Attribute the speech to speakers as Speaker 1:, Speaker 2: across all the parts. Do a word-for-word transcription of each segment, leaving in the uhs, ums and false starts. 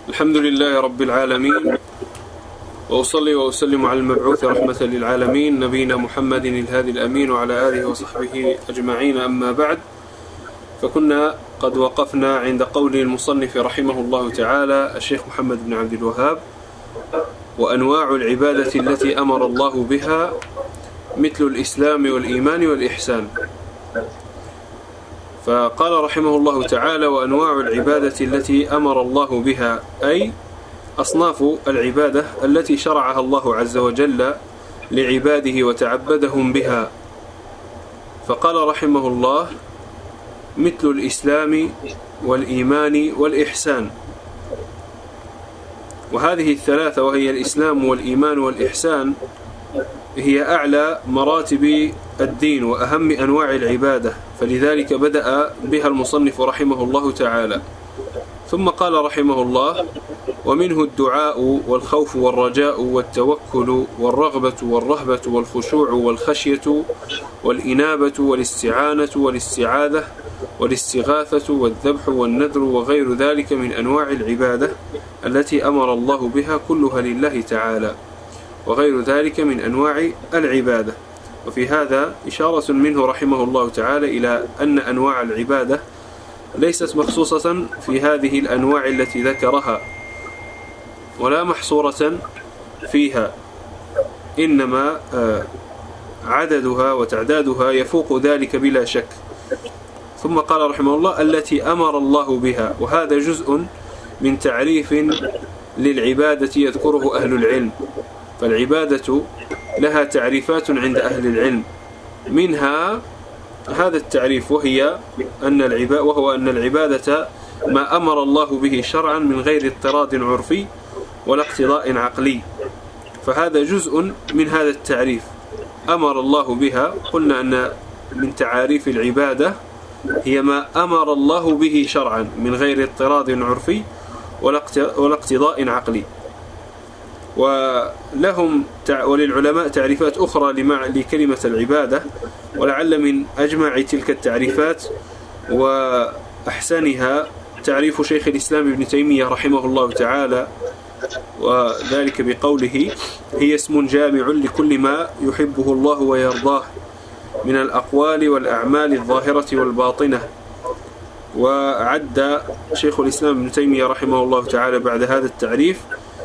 Speaker 1: الحمد لله رب العالمين، وأصلي وأسلم على المبعوث رحمة للعالمين نبينا محمد الهادي الأمين وعلى آله وصحبه أجمعين. أما بعد، فكنا قد وقفنا عند قول المصنف رحمه الله تعالى الشيخ محمد بن عبد الوهاب: وأنواع العبادة التي أمر الله بها مثل الإسلام والإيمان والإحسان. فقال رحمه الله تعالى: وأنواع العبادة التي أمر الله بها، أي أصناف العبادة التي شرعها الله عز وجل لعباده وتعبدهم بها. فقال رحمه الله: مثل الإسلام والإيمان والإحسان. وهذه الثلاثة، وهي الإسلام والإيمان والإحسان، هي أعلى مراتب الدين وأهم أنواع العبادة، فلذلك بدأ بها المصنف رحمه الله تعالى. ثم قال رحمه الله: ومنه الدعاء والخوف والرجاء والتوكل والرغبة والرهبة والخشوع والخشية والإنابة والاستعانة والاستعاذة والاستغاثة والذبح والنذر وغير ذلك من أنواع العبادة التي أمر الله بها، كلها لله تعالى، وغير ذلك من أنواع العبادة. وفي هذا إشارة منه رحمه الله تعالى إلى أن أنواع العبادة ليست مخصوصة في هذه الأنواع التي ذكرها ولا محصورة فيها، إنما عددها وتعدادها يفوق ذلك بلا شك. ثم قال رحمه الله: التي أمر الله بها، وهذا جزء من تعريف للعبادة يذكره أهل العلم. فالعبادة لها تعريفات عند أهل العلم، منها هذا التعريف، وهي أن العبادة وهو أن العبادة ما أمر الله به شرعا من غير اضطراد عرفي ولا اقتضاء عقلي. فهذا جزء من هذا التعريف، أمر الله بها. قلنا أن من تعاريف العبادة هي ما أمر الله به شرعا من غير اضطراد عرفي ولا اقتضاء عقلي. ولهم وللعلماء تعريفات أخرى لكلمة العبادة، ولعل من أجمع تلك التعريفات وأحسنها تعريف شيخ الإسلام ابن تيمية رحمه الله تعالى، وذلك بقوله: هي اسم جامع لكل ما يحبه الله ويرضاه من الأقوال والأعمال الظاهرة والباطنة. وعد شيخ الإسلام ابن تيمية رحمه الله تعالى بعد هذا التعريف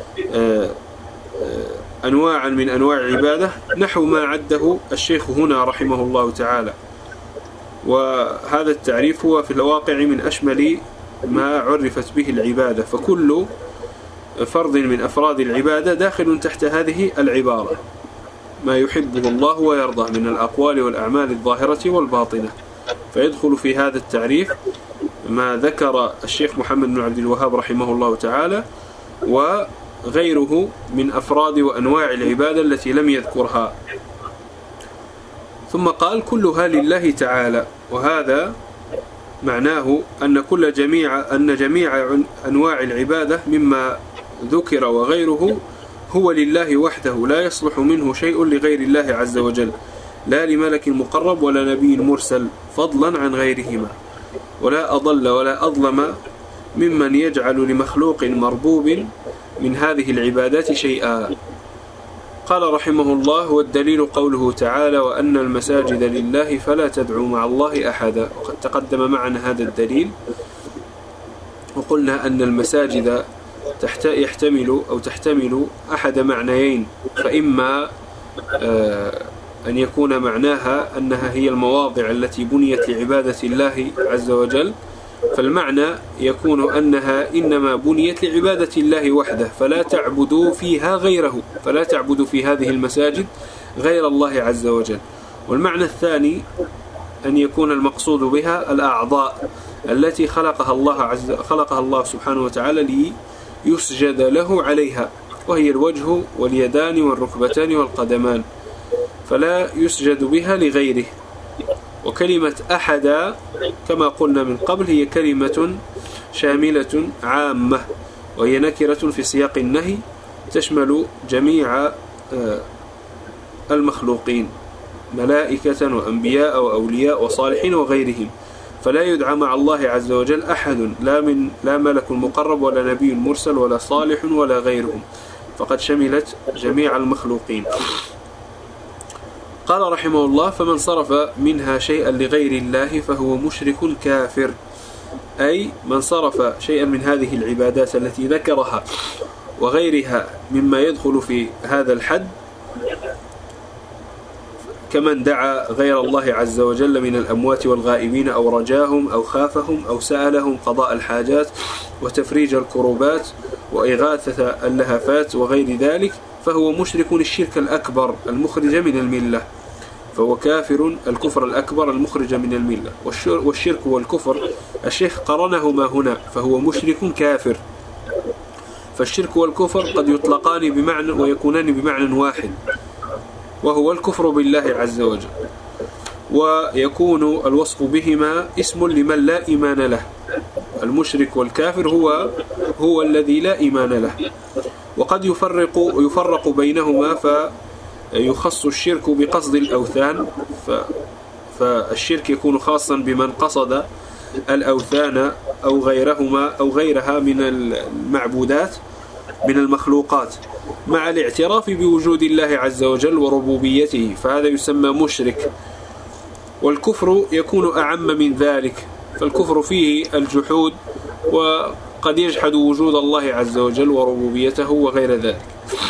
Speaker 1: أنواعا من أنواع العبادة نحو ما عده الشيخ هنا رحمه الله تعالى. وهذا التعريف هو في الواقع من أشمل ما عرفت به العبادة، فكل فرد من أفراد العبادة داخل تحت هذه العبارة: ما يحبه الله ويرضاه من الأقوال والأعمال الظاهرة والباطنة. فيدخل في هذا التعريف ما ذكر الشيخ محمد بن عبد الوهاب رحمه الله تعالى وغيره من أفراد وأنواع العبادة التي لم يذكرها. ثم قال: كلها لله تعالى. وهذا معناه أن كل جميع أن جميع أنواع العبادة مما ذكر وغيره هو لله وحده، لا يصلح منه شيء لغير الله عز وجل، لا لملك مقرب ولا نبي مرسل، فضلا عن غيرهما. ولا أضل ولا أظلم ممن يجعل لمخلوق مربوب من هذه العبادات شيئا. قال رحمه الله: والدليل قوله تعالى: وأن المساجد لله فلا تدعوا مع الله أحدا. وقد تقدم معنا هذا الدليل، وقلنا أن المساجد يحتمل أو تحتمل أحد معنيين، فإما أن يكون معناها أنها هي المواضع التي بنيت لعبادة الله عز وجل، فالمعنى يكون أنها إنما بنيت لعبادة الله وحده، فلا تعبدوا فيها غيره، فلا تعبدوا في هذه المساجد غير الله عز وجل. والمعنى الثاني أن يكون المقصود بها الأعضاء التي خلقها الله عز خلقها الله سبحانه وتعالى ليسجد له عليها، وهي الوجه واليدان والركبتان والقدمان، فلا يسجد بها لغيره. وكلمة أحد كما قلنا من قبل هي كلمة شاملة عامة، وهي نكرة في سياق النهي تشمل جميع المخلوقين، ملائكة وأنبياء وأولياء وصالحين وغيرهم. فلا يدعى مع الله عز وجل أحد، لا من لا ملك مقرب ولا نبي مرسل ولا صالح ولا غيرهم، فقد شملت جميع المخلوقين. قال رحمه الله: فمن صرف منها شيئا لغير الله فهو مشرك كافر. أي من صرف شيئا من هذه العبادات التي ذكرها وغيرها مما يدخل في هذا الحد، كمن دعا غير الله عز وجل من الأموات والغائبين أو رجاهم أو خافهم أو سألهم قضاء الحاجات وتفريج الكروبات وإغاثة اللهفات وغير ذلك، فهو مشرك الشرك الأكبر المخرج من الملة، فهو كافر الكفر الأكبر المخرج من الملة. والشرك والكفر الشيخ قرنهما هنا، فهو مشرك كافر. فالشرك والكفر قد يطلقان بمعنى ويكونان بمعنى واحد، وهو الكفر بالله عز وجل، ويكون الوصف بهما اسم لمن لا إيمان له. المشرك والكافر هو هو الذي لا إيمان له. وقد يفرق يفرق بينهما فيخص الشرك بقصد الأوثان، فالشرك يكون خاصا بمن قصد الأوثان أو غيرهما أو غيرها من المعبودات من المخلوقات مع الاعتراف بوجود الله عز وجل وربوبيته، فهذا يسمى مشرك. والكفر يكون أعم من ذلك، فالكفر فيه الجحود، وقد يجحد وجود الله عز وجل وربوبيته وغير ذلك.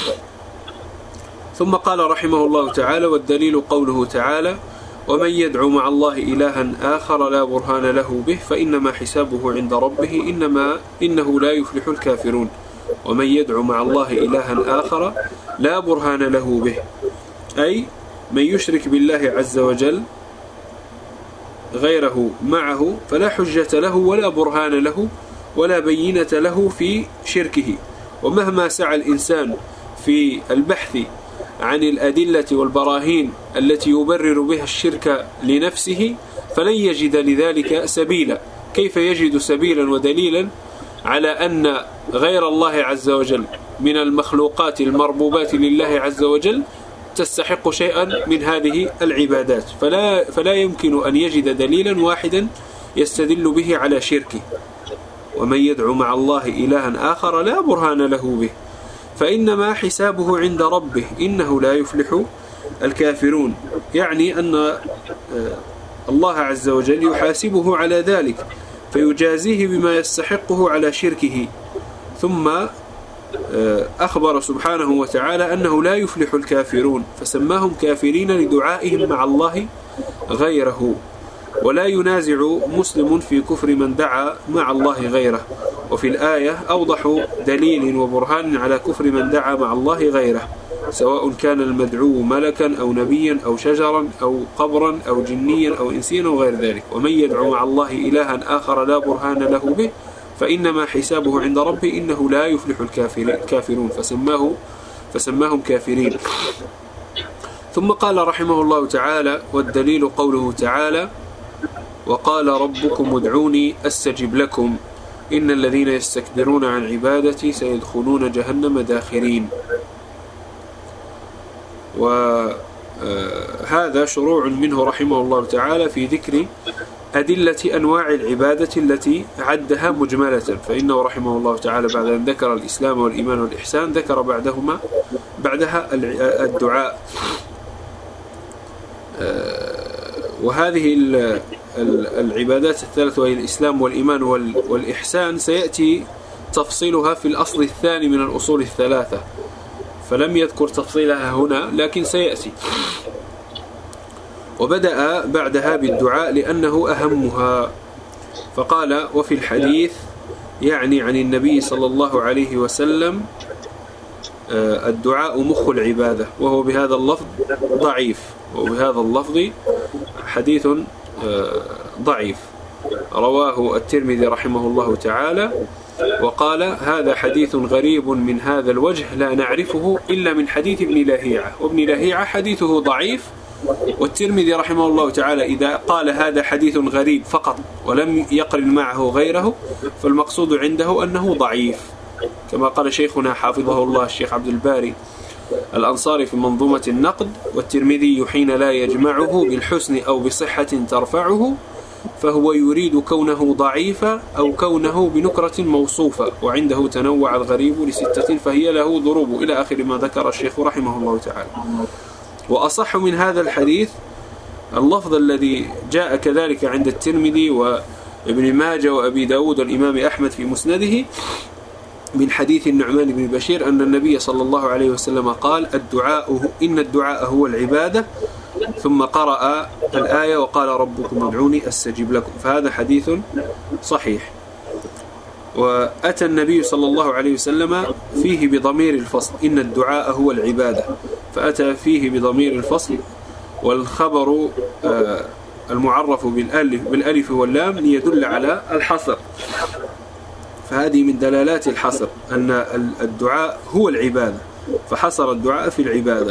Speaker 1: ثم قال رحمه الله تعالى: والدليل قوله تعالى: ومن يدعو مع الله إلها آخر لا برهان له به فإنما حسابه عند ربه إنما إنه لا يفلح الكافرون. ومن يدعو مع الله إلها آخر لا برهان له به، أي من يشرك بالله عز وجل غيره معه فلا حجة له ولا برهان له ولا بينة له في شركه. ومهما سعى الإنسان في البحث عن الأدلة والبراهين التي يبرر بها الشرك لنفسه فلن يجد لذلك سبيلا. كيف يجد سبيلا ودليلا على أن غير الله عز وجل من المخلوقات المربوبات لله عز وجل تستحق شيئا من هذه العبادات؟ فلا, فلا يمكن أن يجد دليلا واحدا يستدل به على شركه. ومن يدعو مع الله إلها آخر لا برهان له به فإنما حسابه عند ربه إنه لا يفلح الكافرون، يعني أن الله عز وجل يحاسبه على ذلك فيجازيه بما يستحقه على شركه. ثم أخبر سبحانه وتعالى أنه لا يفلح الكافرون، فسماهم كافرين لدعائهم مع الله غيره. ولا ينازع مسلم في كفر من دعا مع الله غيره. وفي الآية أوضح دليل وبرهان على كفر من دعا مع الله غيره، سواء كان المدعو ملكا أو نبيا أو شجرا أو قبرا أو جنيا أو إنسيا أو غير ذلك. ومن يدعو مع الله إلها آخر لا برهان له به فإنما حسابه عند ربه إنه لا يفلح الكافرون، فسماه فسماهم كافرين. ثم قال رحمه الله تعالى: والدليل قوله تعالى: وقال ربكم ادعوني أستجب لكم إن الذين يستكبرون عن عبادتي سيدخلون جهنم داخرين. وهذا شروع منه رحمه الله تعالى في ذكر أدلة أنواع العبادة التي عدها مجملة، فإنه رحمه الله تعالى بعد أن ذكر الإسلام والإيمان والإحسان ذكر بعدهما بعدها الدعاء. وهذه العبادات الثلاث وهي الإسلام والإيمان والإحسان سيأتي تفصيلها في الأصل الثاني من الأصول الثلاثة، فلم يذكر تفصيلها هنا لكن سيأتي. وبدأ بعدها بالدعاء لأنه أهمها، فقال: وفي الحديث يعني عن النبي صلى الله عليه وسلم الدعاء مخ العبادة، وهو بهذا اللفظ ضعيف، وبهذا اللفظ حديث ضعيف رواه الترمذي رحمه الله تعالى، وقال: هذا حديث غريب من هذا الوجه لا نعرفه إلا من حديث ابن لهيعة. وابن لهيعة حديثه ضعيف، والترمذي رحمه الله تعالى إذا قال هذا حديث غريب فقط ولم يقرن معه غيره فالمقصود عنده أنه ضعيف، كما قال شيخنا حافظه الله الشيخ عبد الباري الأنصاري في منظومة النقد: والترمذي حين لا يجمعه بالحسن أو بصحة ترفعه فهو يريد كونه ضعيفا أو كونه بنكرة موصوفة، وعنده تنوع الغريب لستة فهي له ضروب، إلى آخر ما ذكر الشيخ رحمه الله تعالى. وأصح من هذا الحديث اللفظ الذي جاء كذلك عند الترمذي وابن ماجه وأبي داود والإمام أحمد في مسنده من حديث النعمان بن بشير أن النبي صلى الله عليه وسلم قال: الدعاء إن الدعاء هو العبادة، ثم قرأ الآية وقال: ربكم ادعوني أستجب لكم. فهذا حديث صحيح. وأتى النبي صلى الله عليه وسلم فيه بضمير الفصل: إن الدعاء هو العبادة، فأتى فيه بضمير الفصل، والخبر المعرف بالألف, بالألف واللام ليدل على الحصر. فهذه من دلالات الحصر أن الدعاء هو العبادة، فحصر الدعاء في العبادة،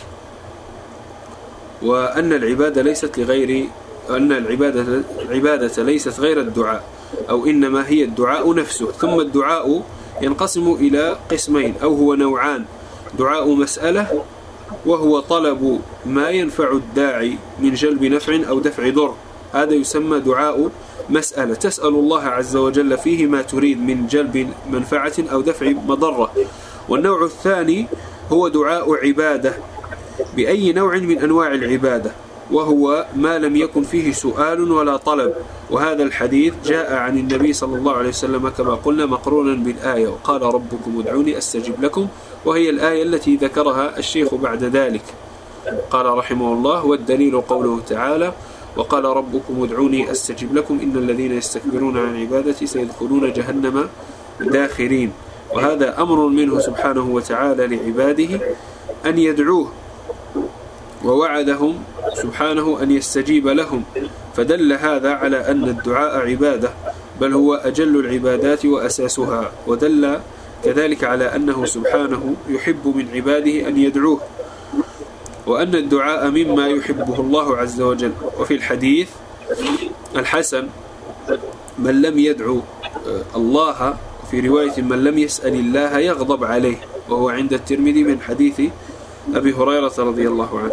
Speaker 1: وأن العبادة ليست لغير أن العبادة العبادة ليست غير الدعاء، أو إنما هي الدعاء نفسه. ثم الدعاء ينقسم إلى قسمين، أو هو نوعان: دعاء مسألة، وهو طلب ما ينفع الداعي من جلب نفع أو دفع ضر، هذا يسمى دعاء مسألة، تسأل الله عز وجل فيه ما تريد من جلب منفعة أو دفع مضرة. والنوع الثاني هو دعاء عبادة بأي نوع من أنواع العبادة، وهو ما لم يكن فيه سؤال ولا طلب. وهذا الحديث جاء عن النبي صلى الله عليه وسلم كما قلنا مقرونا بالآية: وقال ربكم ادعوني أستجب لكم، وهي الآية التي ذكرها الشيخ بعد ذلك. قال رحمه الله: والدليل قوله تعالى: وقال ربكم ادعوني أستجب لكم إن الذين يستكبرون عن عبادتي سيدخلون جهنم داخرين. وهذا أمر منه سبحانه وتعالى لعباده أن يدعوه، ووعدهم سبحانه أن يستجيب لهم، فدل هذا على أن الدعاء عبادة، بل هو أجل العبادات وأساسها. ودل كذلك على أنه سبحانه يحب من عباده أن يدعوه، وأن الدعاء مما يحبه الله عز وجل. وفي الحديث الحسن: من لم يدعو الله، في رواية: من لم يسأل الله يغضب عليه، وهو عند الترمذي من حديث أبي هريرة رضي الله عنه.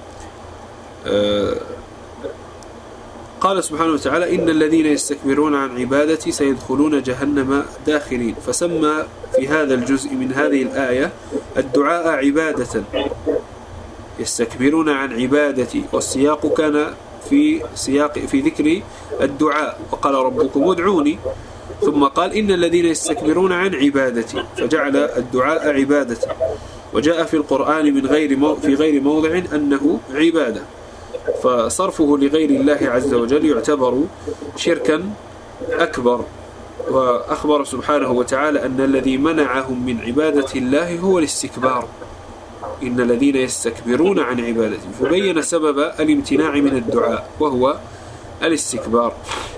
Speaker 1: قال سبحانه وتعالى: إن الذين يستكبرون عن عبادتي سيدخلون جهنم داخرين، فسمى في هذا الجزء من هذه الآية الدعاء عبادة، يستكبرون عن عبادتي، والسياق كان في سياق في ذكر الدعاء: وقال ربكم ادعوني، ثم قال: إن الذين يستكبرون عن عبادتي، فجعل الدعاء عبادة. وجاء في القرآن من غير مو في غير موضع أنه عبادة، فصرفه لغير الله عز وجل يعتبر شركا أكبر. وأخبر سبحانه وتعالى أن الذي منعهم من عبادة الله هو الاستكبار: إن الذين يستكبرون عن عبادته، فبين سبب الامتناع من الدعاء وهو الاستكبار.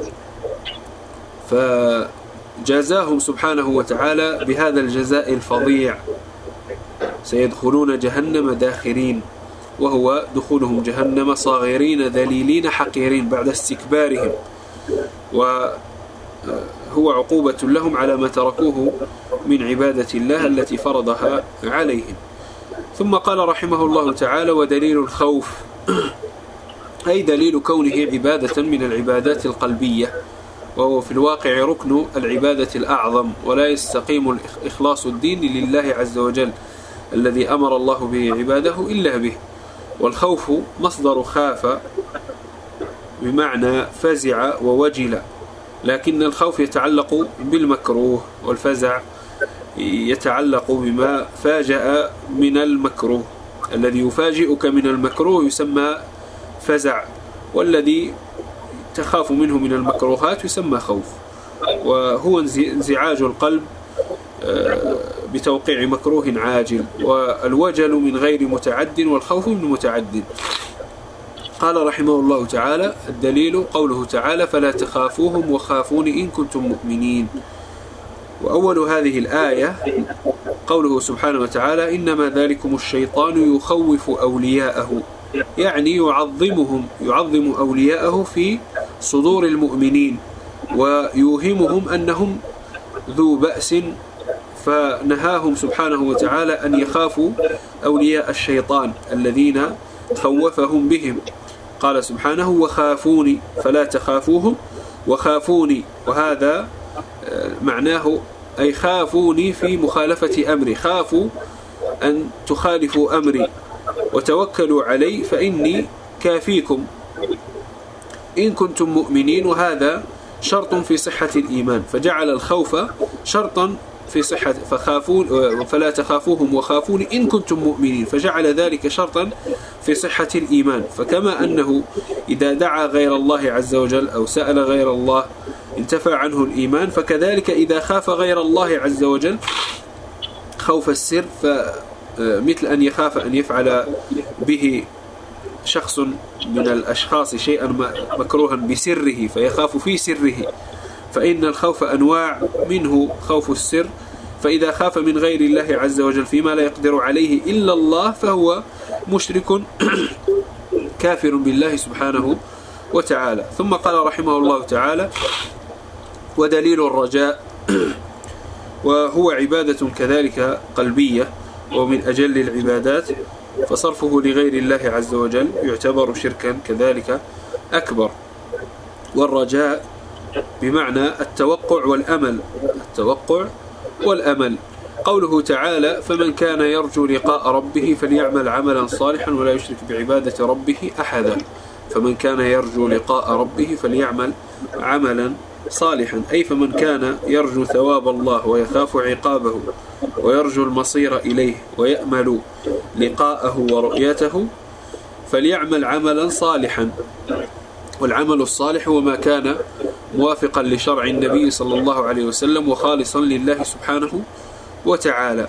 Speaker 1: فجازاهم سبحانه وتعالى بهذا الجزاء الفظيع: سيدخلون جهنم داخرين، وهو دخولهم جهنم صاغرين ذليلين حقيرين بعد استكبارهم، وهو عقوبة لهم على ما تركوه من عبادة الله التي فرضها عليهم. ثم قال رحمه الله تعالى: ودليل الخوف، أي دليل كونه عبادة من العبادات القلبية، وهو في الواقع ركن العبادة الأعظم، ولا يستقيم إخلاص الدين لله عز وجل الذي أمر الله به عباده إلا به. والخوف مصدر خاف بمعنى فزع ووجل، لكن الخوف يتعلق بالمكروه، والفزع يتعلق بما فاجأ من المكروه. الذي يفاجئك من المكروه يسمى فزع، والذي تخاف منه من المكروهات يسمى خوف. وهو انزعاج القلب بتوقيع مكروه عاجل، والوجل من غير متعد، والخوف من متعد. قال رحمه الله تعالى: الدليل قوله تعالى: فلا تخافوهم وخافون إن كنتم مؤمنين. وأول هذه الآية قوله سبحانه وتعالى: إنما ذلكم الشيطان يخوف أولياءه، يعني يعظمهم يعظم أولياءه في صدور المؤمنين، ويوهمهم أنهم ذو بأس، فنهاهم سبحانه وتعالى أن يخافوا أولياء الشيطان الذين خوفهم بهم. قال سبحانه وخافوني فلا تخافوهم وخافوني، وهذا معناه أي خافوني في مخالفة أمري، خافوا أن تخالفوا أمري وتوكلوا علي فإني كافيكم إن كنتم مؤمنين، وهذا شرط في صحة الإيمان، فجعل الخوف شرطا في صحة فخافون فلا تخافوهم وخافوني إن كنتم مؤمنين، فجعل ذلك شرطا في صحة الإيمان. فكما أنه إذا دعا غير الله عز وجل أو سأل غير الله انتفى عنه الإيمان، فكذلك إذا خاف غير الله عز وجل خوف السر، فمثل أن يخاف أن يفعل به شخص من الأشخاص شيئا مكروها بسره فيخاف في سره، فإن الخوف أنواع، منه خوف السر، فإذا خاف من غير الله عز وجل فيما لا يقدر عليه إلا الله فهو مشرك كافر بالله سبحانه وتعالى. ثم قال رحمه الله تعالى ودليل الرجاء، وهو عبادة كذلك قلبية ومن أجل العبادات، فصرفه لغير الله عز وجل يعتبر شركا كذلك أكبر. والرجاء بمعنى التوقع والأمل، التوقع والأمل. قوله تعالى فمن كان يرجو لقاء ربه فليعمل عملا صالحا ولا يشرك بعبادة ربه أحدا، فمن كان يرجو لقاء ربه فليعمل عملا صالحا، أي فمن كان يرجو ثواب الله ويخاف عقابه ويرجو المصير إليه ويأمل لقاءه ورؤيته فليعمل عملا صالحا. والعمل الصالح هو ما كان موافقا لشرع النبي صلى الله عليه وسلم وخالصا لله سبحانه وتعالى.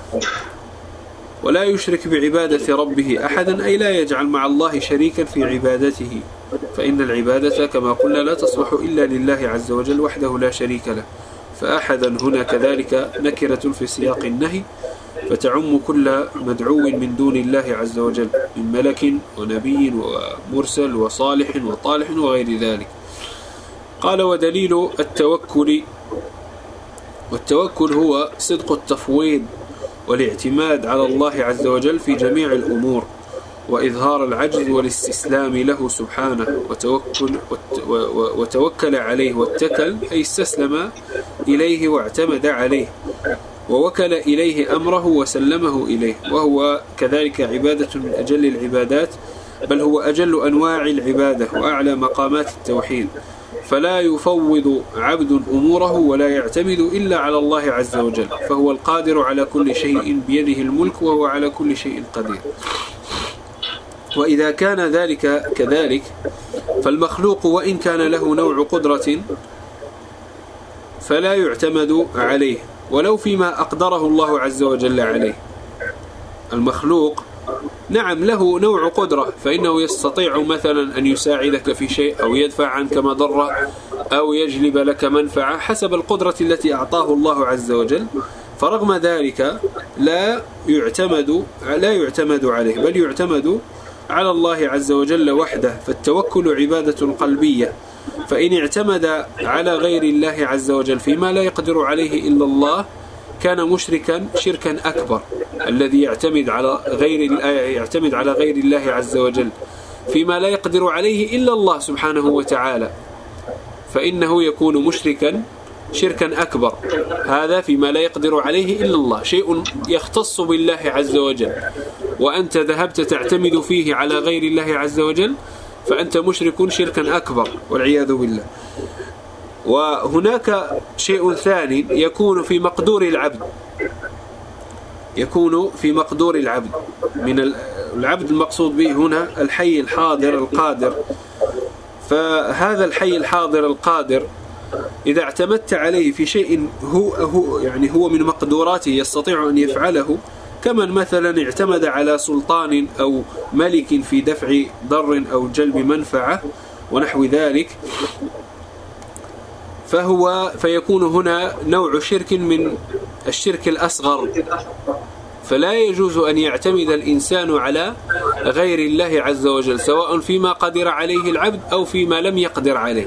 Speaker 1: ولا يشرك بعبادة ربه أحدا، أي لا يجعل مع الله شريكا في عبادته، فإن العبادة كما قلنا لا تصلح إلا لله عز وجل وحده لا شريك له. فأحدا هنا كذلك نكرة في سياق النهي، فتعم كل مدعو من دون الله عز وجل من ملك ونبي ومرسل وصالح وطالح وغير ذلك. قال ودليل التوكل، والتوكل هو صدق التفويض والاعتماد على الله عز وجل في جميع الأمور، وإظهار العجز والاستسلام له سبحانه، وتوكل, وتوكل عليه واتكل أي استسلم إليه واعتمد عليه ووكل إليه أمره وسلمه إليه، وهو كذلك عبادة من أجل العبادات، بل هو أجل أنواع العبادة وأعلى مقامات التوحيد، فلا يفوض عبد أموره ولا يعتمد إلا على الله عز وجل، فهو القادر على كل شيء بيده الملك وهو على كل شيء قدير. وإذا كان ذلك كذلك فالمخلوق وإن كان له نوع قدرة فلا يعتمد عليه ولو فيما أقدره الله عز وجل عليه. المخلوق نعم له نوع قدرة، فإنه يستطيع مثلا أن يساعدك في شيء أو يدفع عنك مضرة أو يجلب لك منفعة حسب القدرة التي أعطاه الله عز وجل، فرغم ذلك لا يعتمد لا يعتمد عليه، بل يعتمد على الله عز وجل وحده. فالتوكل عبادة قلبية، فإن اعتمد على غير الله عز وجل فيما لا يقدر عليه إلا الله كان مشركا شركا أكبر. الذي يعتمد على غير يعتمد على غير الله عز وجل فيما لا يقدر عليه إلا الله سبحانه وتعالى فإنه يكون مشركا شركا أكبر. هذا فيما لا يقدر عليه إلا الله، شيء يختص بالله عز وجل، وأنت ذهبت تعتمد فيه على غير الله عز وجل فأنت مشرك شركا أكبر والعياذ بالله. وهناك شيء ثاني يكون في مقدور العبد، يكون في مقدور العبد من العبد المقصود به هنا الحي الحاضر القادر. فهذا الحي الحاضر القادر إذا اعتمدت عليه في شيء هو, هو يعني هو من مقدوراته يستطيع أن يفعله، كمن مثلا اعتمد على سلطان أو ملك في دفع ضر أو جلب منفعة ونحو ذلك، فهو فيكون هنا نوع شرك من الشرك الأصغر. فلا يجوز أن يعتمد الإنسان على غير الله عز وجل سواء فيما قدر عليه العبد أو فيما لم يقدر عليه،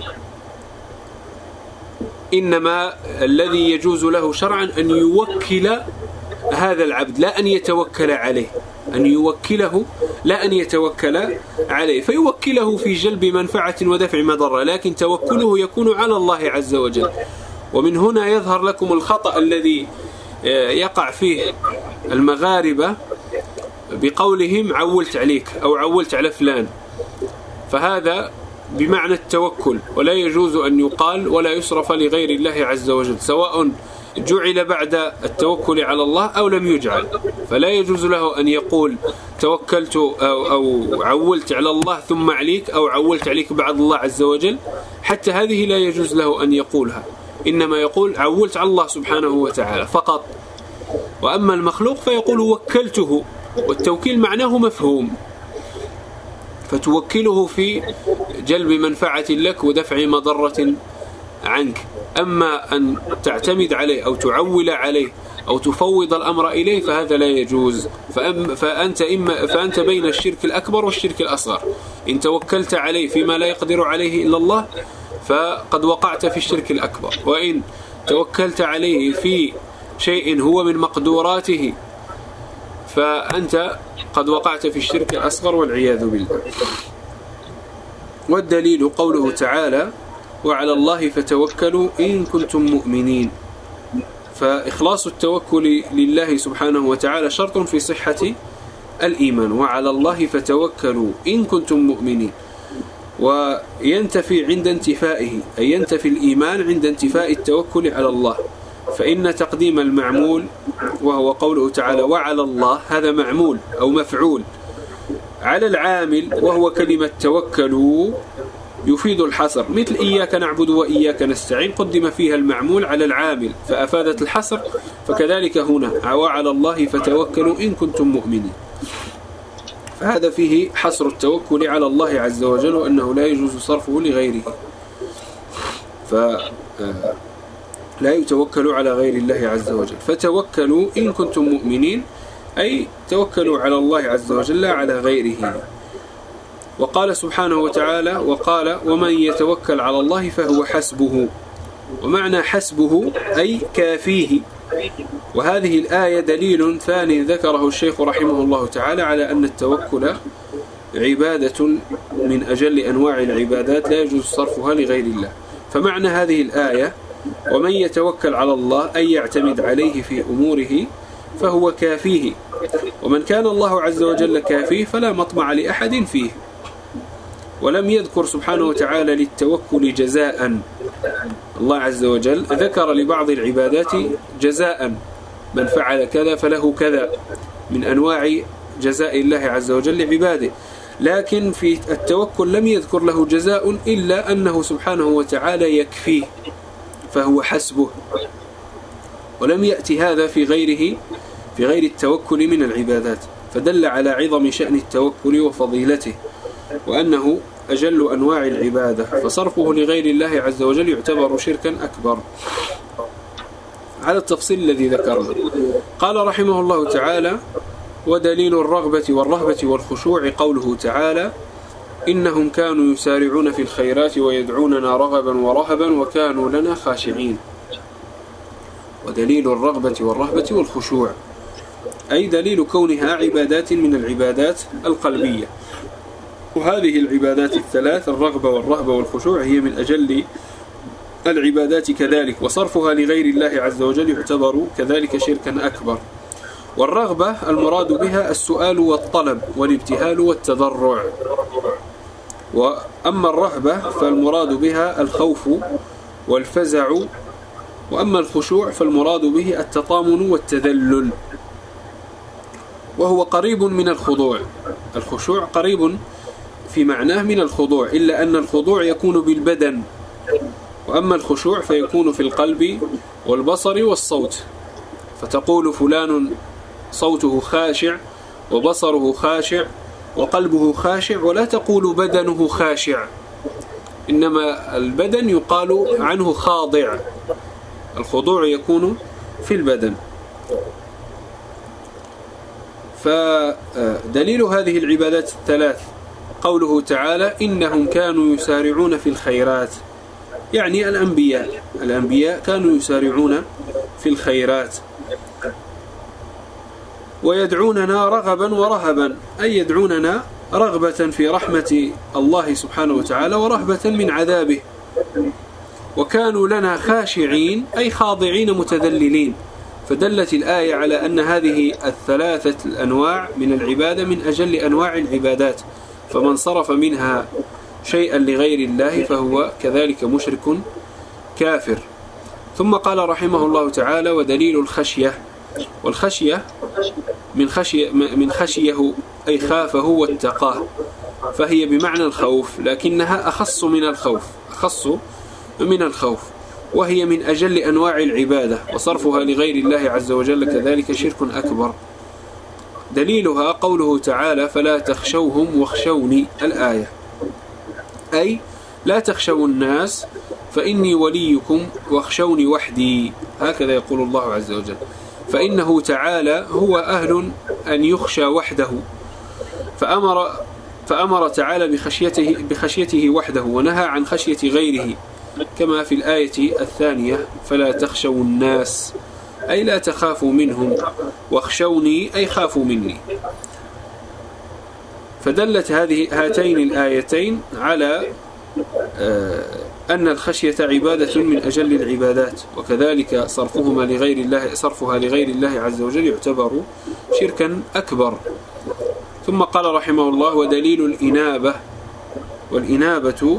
Speaker 1: إنما الذي يجوز له شرعا أن يوكل هذا العبد لا أن يتوكل عليه. أن يوكله لا أن يتوكل عليه، فيوكله في جلب منفعة ودفع مضرة، لكن توكله يكون على الله عز وجل. ومن هنا يظهر لكم الخطأ الذي يقع فيه المغاربة بقولهم عولت عليك أو عولت على فلان، فهذا بمعنى التوكل، ولا يجوز أن يقال ولا يصرف لغير الله عز وجل، سواء جعل بعد التوكل على الله أو لم يجعل. فلا يجوز له أن يقول توكلت أو, أو عولت على الله ثم عليك، أو عولت عليك بعد الله عز وجل، حتى هذه لا يجوز له أن يقولها، إنما يقول عولت على الله سبحانه وتعالى فقط. وأما المخلوق فيقول وكلته، والتوكيل معناه مفهوم، فتوكله في جلب منفعة لك ودفع مضرة عنك. أما أن تعتمد عليه أو تعول عليه أو تفوض الأمر إليه فهذا لا يجوز. فأنت, إما فأنت بين الشرك الأكبر والشرك الأصغر. إن توكلت عليه فيما لا يقدر عليه إلا الله فقد وقعت في الشرك الأكبر، وإن توكلت عليه في شيء هو من مقدوراته فأنت قد وقعت في الشرك الأصغر والعياذ بالله. والدليل قوله تعالى وعلى الله فتوكلوا إن كنتم مؤمنين. فإخلاص التوكل لله سبحانه وتعالى شرط في صحة الإيمان، وعلى الله فتوكلوا إن كنتم مؤمنين. وينتفي عند انتفائه، أي ينتفي الإيمان عند انتفاء التوكل على الله، فإن تقديم المعمول وهو قوله تعالى وعلى الله هذا معمول أو مفعول على العامل وهو كلمة توكلوا يفيد الحصر، مثل إياك نعبد وإياك نستعين قدم فيها المعمول على العامل فأفادت الحصر، فكذلك هنا وعلى الله فتوكلوا إن كنتم مؤمنين. فهذا فيه حصر التوكل على الله عز وجل، وأنه لا يجوز صرفه لغيره، فلا يتوكل على غير الله عز وجل. فتوكلوا إن كنتم مؤمنين أي توكلوا على الله عز وجل لا على غيره. وقال سبحانه وتعالى وقال ومن يتوكل على الله فهو حسبه، ومعنى حسبه أي كافيه. وهذه الآية دليل ثاني ذكره الشيخ رحمه الله تعالى على أن التوكل عبادة من أجل أنواع العبادات لا يجوز صرفها لغير الله. فمعنى هذه الآية ومن يتوكل على الله أي يعتمد عليه في أموره فهو كافيه، ومن كان الله عز وجل كافيه فلا مطمع لأحد فيه. ولم يذكر سبحانه وتعالى للتوكل جزاء، الله عز وجل ذكر لبعض العبادات جزاء، من فعل كذا فله كذا من أنواع جزاء الله عز وجل لعباده، لكن في التوكل لم يذكر له جزاء إلا أنه سبحانه وتعالى يكفيه فهو حسبه. ولم يأتي هذا في غيره في غير التوكل من العبادات، فدل على عظم شأن التوكل وفضيلته، وأنه أجل أنواع العبادة، فصرفه لغير الله عز وجل يعتبر شركا أكبر على التفصيل الذي ذكرنا. قال رحمه الله تعالى ودليل الرغبة والرهبة والخشوع قوله تعالى إنهم كانوا يسارعون في الخيرات ويدعوننا رغبا ورهبا وكانوا لنا خاشعين. ودليل الرغبة والرهبة والخشوع أي دليل كونها عبادات من العبادات القلبية. وهذه العبادات الثلاث الرغبة والرهبة والخشوع هي من أجل العبادات كذلك، وصرفها لغير الله عز وجل يعتبر كذلك شركا أكبر. والرغبة المراد بها السؤال والطلب والابتهال والتضرع، وأما الرهبة فالمراد بها الخوف والفزع، وأما الخشوع فالمراد به التطامن والتذلل، وهو قريب من الخضوع. الخشوع قريب في معناه من الخضوع، إلا أن الخضوع يكون بالبدن، وأما الخشوع فيكون في القلب والبصر والصوت. فتقول فلان صوته خاشع وبصره خاشع وقلبه خاشع، ولا تقول بدنه خاشع، إنما البدن يقال عنه خاضع، الخضوع يكون في البدن. فدليل هذه العبادات الثلاث قوله تعالى إنهم كانوا يسارعون في الخيرات، يعني الأنبياء الأنبياء كانوا يسارعون في الخيرات. ويدعوننا رغبا ورهبا، أي يدعوننا رغبة في رحمة الله سبحانه وتعالى ورهبة من عذابه. وكانوا لنا خاشعين أي خاضعين متذللين. فدلت الآية على أن هذه الثلاثة الأنواع من العبادة من أجل أنواع العبادات، فمن صرف منها شيئا لغير الله فهو كذلك مشرك كافر. ثم قال رحمه الله تعالى: ودليل الخشية، والخشية من خشية من خشيه أي خافه واتقاه، فهي بمعنى الخوف، لكنها أخص من الخوف أخص من الخوف وهي من أجل أنواع العبادة، وصرفها لغير الله عز وجل كذلك شرك أكبر. دليلها قوله تعالى: فلا تخشوهم واخشوني، الآية، أي لا تخشوا الناس فإني وليكم واخشوني وحدي، هكذا يقول الله عز وجل، فإنه تعالى هو أهل أن يخشى وحده، فأمر فأمر تعالى بخشيته بخشيته وحده ونهى عن خشية غيره، كما في الآية الثانية: فلا تخشوا الناس أي لا تخافوا منهم، واخشوني أي خافوا مني. فدلت هذه هاتين الآيتين على أن الخشية عبادة من أجل العبادات، وكذلك صرفهما لغير الله صرفها لغير الله عز وجل يعتبر شركا أكبر. ثم قال رحمه الله: ودليل الإنابة، والإنابة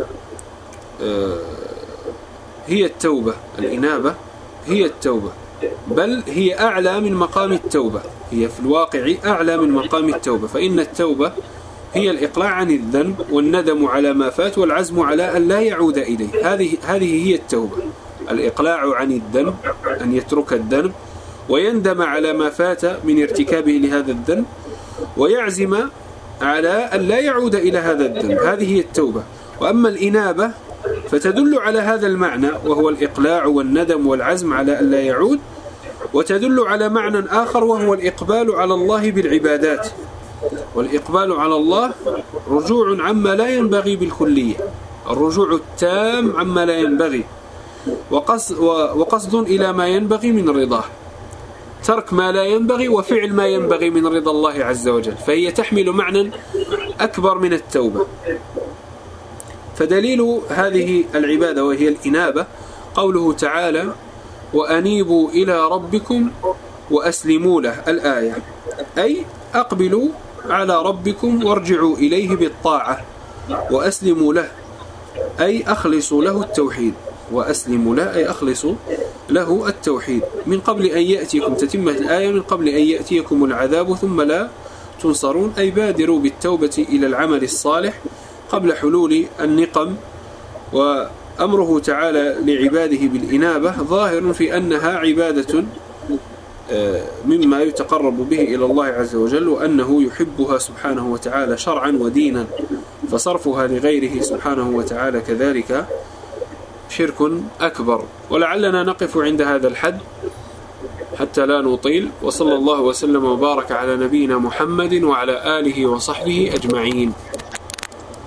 Speaker 1: هي التوبة، الإنابة هي التوبة، بل هي أعلى من مقام التوبة، هي في الواقع أعلى من مقام التوبة، فإن التوبة هي الإقلاع عن الذنب والندم على ما فات والعزم على أن لا يعود إليه. هذه هذه هي التوبة، الإقلاع عن الذنب، أن يترك الذنب ويندم على ما فات من ارتكابه لهذا الذنب ويعزم على أن لا يعود إلى هذا الذنب، هذه هي التوبة. وأما الإنابة فتدل على هذا المعنى، وهو الإقلاع والندم والعزم على أن لا يعود، وتدل على معنى آخر وهو الإقبال على الله بالعبادات. والإقبال على الله رجوع عما لا ينبغي بالكلية، الرجوع التام عما لا ينبغي، وقصد, وقصد إلى ما ينبغي من رضاه، ترك ما لا ينبغي وفعل ما ينبغي من رضا الله عز وجل، فهي تحمل معنى أكبر من التوبة. فدليل هذه العبادة وهي الإنابة قوله تعالى: وأنيبوا إلى ربكم وأسلموا له، الآية، أي أقبلوا على ربكم وارجعوا إليه بالطاعة، وأسلموا له أي أخلصوا له التوحيد، وأسلموا له أي أخلصوا له التوحيد، من قبل أن يأتيكم، تتمة الآية، من قبل أن يأتيكم العذاب ثم لا تنصرون، أي بادروا بالتوبة إلى العمل الصالح قبل حلول النقم. وأمره تعالى لعباده بالإنابة ظاهر في أنها عبادة مما يتقرب به إلى الله عز وجل، وأنه يحبها سبحانه وتعالى شرعا ودينا، فصرفها لغيره سبحانه وتعالى كذلك شرك أكبر. ولعلنا نقف عند هذا الحد حتى لا نطيل، وصلى الله وسلم وبارك على نبينا محمد وعلى آله وصحبه أجمعين.